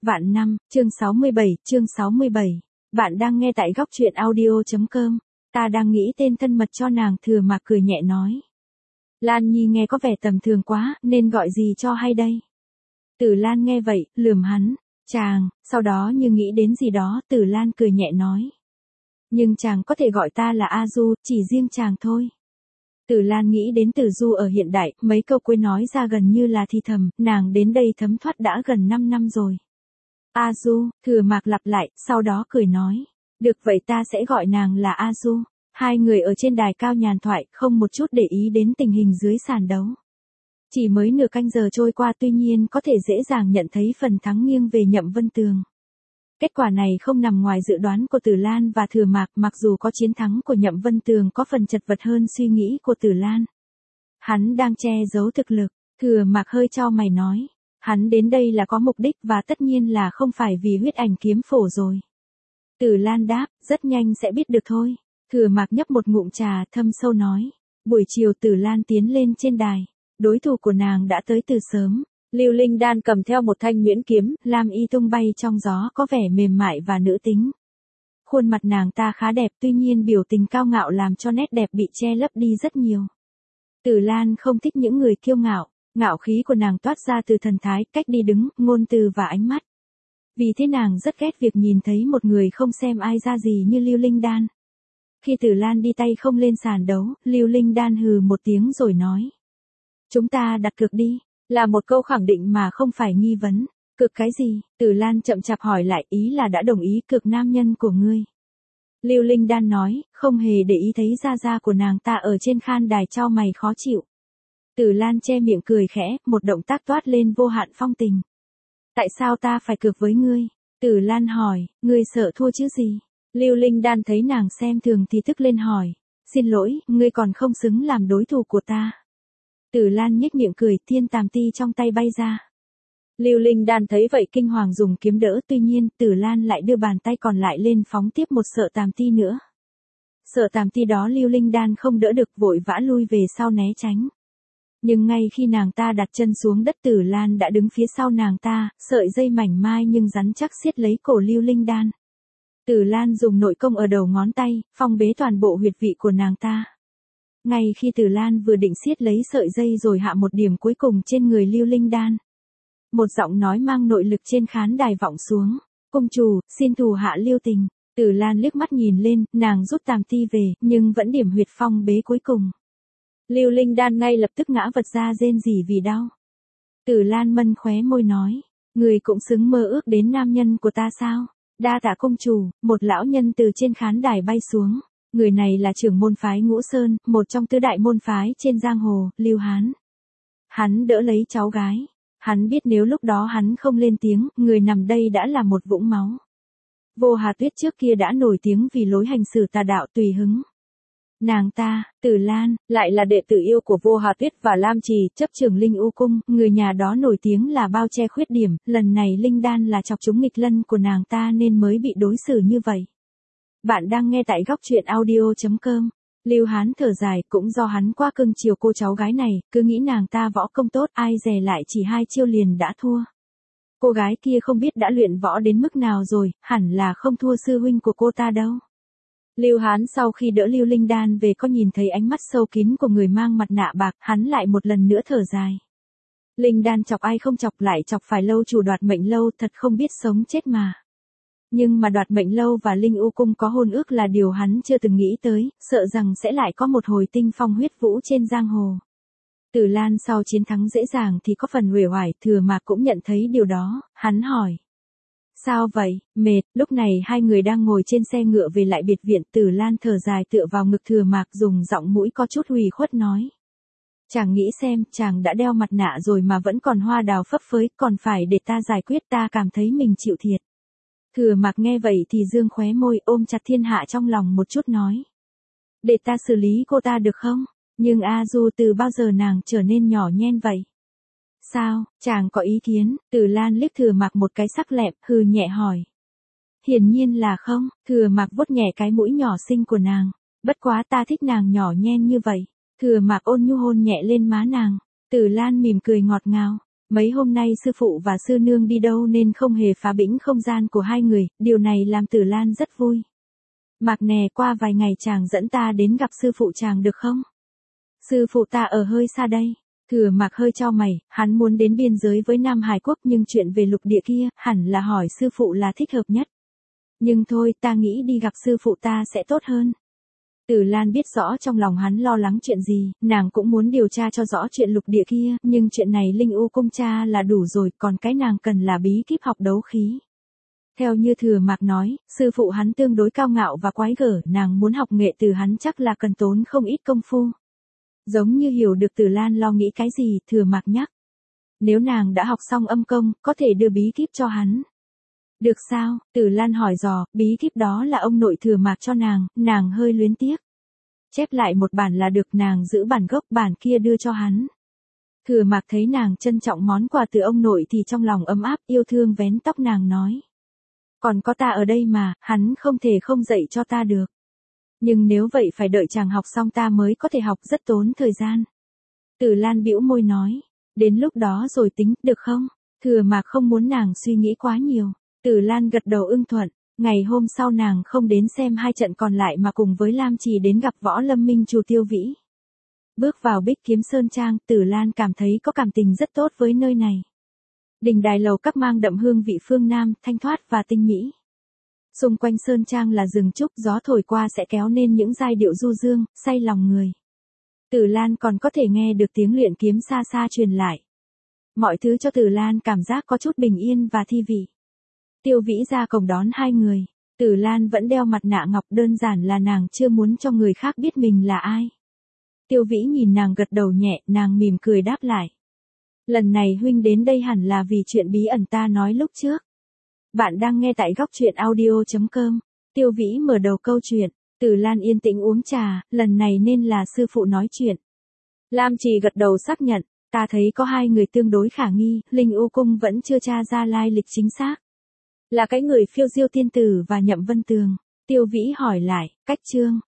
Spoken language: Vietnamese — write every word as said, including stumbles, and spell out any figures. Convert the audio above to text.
Vạn năm, chương sáu mươi bảy, chương sáu mươi bảy. Bạn đang nghe tại góc truyện audio.com. Ta đang nghĩ tên thân mật cho nàng. Thừa Mạc cười nhẹ nói. Lan Nhi nghe có vẻ tầm thường quá, nên gọi gì cho hay đây? Tử Lan nghe vậy, lườm hắn. Chàng, sau đó như nghĩ đến gì đó, Tử Lan cười nhẹ nói. Nhưng chàng có thể gọi ta là A Du, chỉ riêng chàng thôi. Tử Lan nghĩ đến Tử Du ở hiện đại, mấy câu cuối nói ra gần như là thì thầm, nàng đến đây thấm thoát đã gần năm năm rồi. A Du, Thừa Mạc lặp lại, sau đó cười nói. Được vậy ta sẽ gọi nàng là A Du. Hai người ở trên đài cao nhàn thoại, không một chút để ý đến tình hình dưới sàn đấu. Chỉ mới nửa canh giờ trôi qua tuy nhiên có thể dễ dàng nhận thấy phần thắng nghiêng về Nhậm Vân Tường. Kết quả này không nằm ngoài dự đoán của Tử Lan và Thừa Mạc, mặc dù có chiến thắng của Nhậm Vân Tường có phần chật vật hơn suy nghĩ của Tử Lan. Hắn đang che giấu thực lực, Thừa Mạc hơi chau mày nói. Hắn đến đây là có mục đích và tất nhiên là không phải vì huyết ảnh kiếm phổ rồi. Tử Lan đáp, rất nhanh sẽ biết được thôi. Thừa Mạc nhấp một ngụm trà thâm sâu nói. Buổi chiều Tử Lan tiến lên trên đài. Đối thủ của nàng đã tới từ sớm. Lưu Linh Đan cầm theo một thanh nhuyễn kiếm, lam y tung bay trong gió có vẻ mềm mại và nữ tính. Khuôn mặt nàng ta khá đẹp tuy nhiên biểu tình cao ngạo làm cho nét đẹp bị che lấp đi rất nhiều. Tử Lan không thích những người kiêu ngạo, ngạo khí của nàng toát ra từ thần thái, cách đi đứng, ngôn từ và ánh mắt. Vì thế nàng rất ghét việc nhìn thấy một người không xem ai ra gì như Lưu Linh Đan. Khi Tử Lan đi tay không lên sàn đấu, Lưu Linh Đan hừ một tiếng rồi nói. Chúng ta đặt cược đi. Là một câu khẳng định mà không phải nghi vấn. Cược cái gì? Tử Lan chậm chạp hỏi lại, ý là đã đồng ý cược nam nhân của ngươi. Lưu Linh Đan nói, không hề để ý thấy da da của nàng ta ở trên khan đài chau mày khó chịu. Tử Lan che miệng cười khẽ, một động tác toát lên vô hạn phong tình. Tại sao ta phải cược với ngươi? Tử Lan hỏi, ngươi sợ thua chứ gì? Lưu Linh Đan thấy nàng xem thường thì tức lên hỏi. Xin lỗi, ngươi còn không xứng làm đối thủ của ta. Tử Lan nhếch miệng cười, thiên tàm ti trong tay bay ra. Lưu Linh Đan thấy vậy kinh hoàng dùng kiếm đỡ, tuy nhiên Tử Lan lại đưa bàn tay còn lại lên phóng tiếp một sợ tàm ti nữa. Sợ tàm ti đó Lưu Linh Đan không đỡ được, vội vã lui về sau né tránh. Nhưng ngay khi nàng ta đặt chân xuống đất, Tử Lan đã đứng phía sau nàng ta, sợi dây mảnh mai nhưng rắn chắc siết lấy cổ Lưu Linh Đan. Tử Lan dùng nội công ở đầu ngón tay, phong bế toàn bộ huyệt vị của nàng ta. Ngay khi Tử Lan vừa định siết lấy sợi dây rồi hạ một điểm cuối cùng trên người Lưu Linh Đan. Một giọng nói mang nội lực trên khán đài vọng xuống. Công chủ, xin thủ hạ lưu tình. Tử Lan liếc mắt nhìn lên, nàng rút tàm ti về, nhưng vẫn điểm huyệt phong bế cuối cùng. Lưu Linh Đan ngay lập tức ngã vật ra rên rỉ vì đau. Tử Lan mân khóe môi nói, người cũng xứng mơ ước đến nam nhân của ta sao? Đa tạ công chủ. Một lão nhân từ trên khán đài bay xuống. Người này là trưởng môn phái Ngũ Sơn, một trong tứ đại môn phái trên giang hồ, Lưu Hán. Hắn đỡ lấy cháu gái. Hắn biết nếu lúc đó hắn không lên tiếng, người nằm đây đã là một vũng máu. Vô Hà Tuyết trước kia đã nổi tiếng vì lối hành xử tà đạo tùy hứng. Nàng ta, Tử Lan, lại là đệ tử yêu của Vô Hà Tuyết và Lam Trì, chấp trưởng Linh U Cung, người nhà đó nổi tiếng là bao che khuyết điểm, lần này Linh Đan là chọc trúng nghịch lân của nàng ta nên mới bị đối xử như vậy. Bạn đang nghe tại góc truyện audio.com. Lưu Hán thở dài, cũng do hắn quá cưng chiều cô cháu gái này, cứ nghĩ nàng ta võ công tốt, ai dè lại chỉ hai chiêu liền đã thua. Cô gái kia không biết đã luyện võ đến mức nào rồi, hẳn là không thua sư huynh của cô ta đâu. Lưu Hán sau khi đỡ Lưu Linh Đan về có nhìn thấy ánh mắt sâu kín của người mang mặt nạ bạc, hắn lại một lần nữa thở dài. Linh Đan chọc ai không chọc lại chọc phải lâu chủ đoạt mệnh lâu, thật không biết sống chết mà. Nhưng mà đoạt mệnh lâu và Linh U Cung có hôn ước là điều hắn chưa từng nghĩ tới, sợ rằng sẽ lại có một hồi tinh phong huyết vũ trên giang hồ. Tử Lan sau chiến thắng dễ dàng thì có phần uể oải, Thừa Mạc cũng nhận thấy điều đó, hắn hỏi. Sao vậy, mệt? Lúc này hai người đang ngồi trên xe ngựa về lại biệt viện, Tử Lan thở dài tựa vào ngực Thừa Mạc dùng giọng mũi có chút ủy khuất nói. Chàng nghĩ xem, chàng đã đeo mặt nạ rồi mà vẫn còn hoa đào phấp phới, còn phải để ta giải quyết, ta cảm thấy mình chịu thiệt. Thừa Mạc nghe vậy thì dương khóe môi, ôm chặt thiên hạ trong lòng một chút nói. Để ta xử lý cô ta được không? Nhưng A Du từ bao giờ nàng trở nên nhỏ nhen vậy? Sao, chàng có ý kiến? Tử Lan liếc Thừa Mạc một cái sắc lẹm, hừ nhẹ hỏi. Hiển nhiên là không. Thừa Mạc vuốt nhẹ cái mũi nhỏ xinh của nàng. Bất quá ta thích nàng nhỏ nhen như vậy. Thừa Mạc ôn nhu hôn nhẹ lên má nàng. Tử Lan mỉm cười ngọt ngào. Mấy hôm nay sư phụ và sư nương đi đâu nên không hề phá bĩnh không gian của hai người, điều này làm Tử Lan rất vui. Mạc nè, qua vài ngày chàng dẫn ta đến gặp sư phụ chàng được không? Sư phụ ta ở hơi xa đây. Thừa Mạc hơi chau mày, hắn muốn đến biên giới với Nam Hải Quốc nhưng chuyện về lục địa kia, hẳn là hỏi sư phụ là thích hợp nhất. Nhưng thôi, ta nghĩ đi gặp sư phụ ta sẽ tốt hơn. Tử Lan biết rõ trong lòng hắn lo lắng chuyện gì, nàng cũng muốn điều tra cho rõ chuyện lục địa kia, nhưng chuyện này Linh U Cung tra là đủ rồi, còn cái nàng cần là bí kíp học đấu khí. Theo như Thừa Mạc nói, sư phụ hắn tương đối cao ngạo và quái gở, nàng muốn học nghệ từ hắn chắc là cần tốn không ít công phu. Giống như hiểu được Tử Lan lo nghĩ cái gì, Thừa Mạc nhắc. Nếu nàng đã học xong âm công, có thể đưa bí kíp cho hắn. Được sao? Tử Lan hỏi dò, bí kíp đó là ông nội Thừa Mạc cho nàng, nàng hơi luyến tiếc. Chép lại một bản là được, nàng giữ bản gốc, bản kia đưa cho hắn. Thừa Mạc thấy nàng trân trọng món quà từ ông nội thì trong lòng ấm áp, yêu thương vén tóc nàng nói. Còn có ta ở đây mà, hắn không thể không dạy cho ta được. Nhưng nếu vậy phải đợi chàng học xong ta mới có thể học, rất tốn thời gian. Tử Lan bĩu môi nói, đến lúc đó rồi tính, được không? Thừa Mạc không muốn nàng suy nghĩ quá nhiều. Tử Lan gật đầu ưng thuận, ngày hôm sau nàng không đến xem hai trận còn lại mà cùng với Lam Trì đến gặp Võ Lâm Minh Chủ Tiêu Vĩ. Bước vào Bích Kiếm Sơn Trang, Tử Lan cảm thấy có cảm tình rất tốt với nơi này. Đình đài lầu các mang đậm hương vị phương Nam, thanh thoát và tinh mỹ. Xung quanh Sơn Trang là rừng trúc, gió thổi qua sẽ kéo nên những giai điệu du dương, say lòng người. Tử Lan còn có thể nghe được tiếng luyện kiếm xa xa truyền lại. Mọi thứ cho Tử Lan cảm giác có chút bình yên và thi vị. Tiêu Vĩ ra cổng đón hai người. Tử Lan vẫn đeo mặt nạ ngọc, đơn giản là nàng chưa muốn cho người khác biết mình là ai. Tiêu Vĩ nhìn nàng gật đầu nhẹ, nàng mỉm cười đáp lại. Lần này huynh đến đây hẳn là vì chuyện bí ẩn ta nói lúc trước. Bạn đang nghe tại góc truyện audio chấm com. Tiêu Vĩ mở đầu câu chuyện. Tử Lan yên tĩnh uống trà, lần này nên là sư phụ nói chuyện. Lam Trì gật đầu xác nhận, ta thấy có hai người tương đối khả nghi, Linh U Cung vẫn chưa tra ra lai lịch chính xác. Là cái người Phiêu Diêu Tiên Tử và Nhậm Vân Tường. Tiêu Vĩ hỏi lại, cách chương.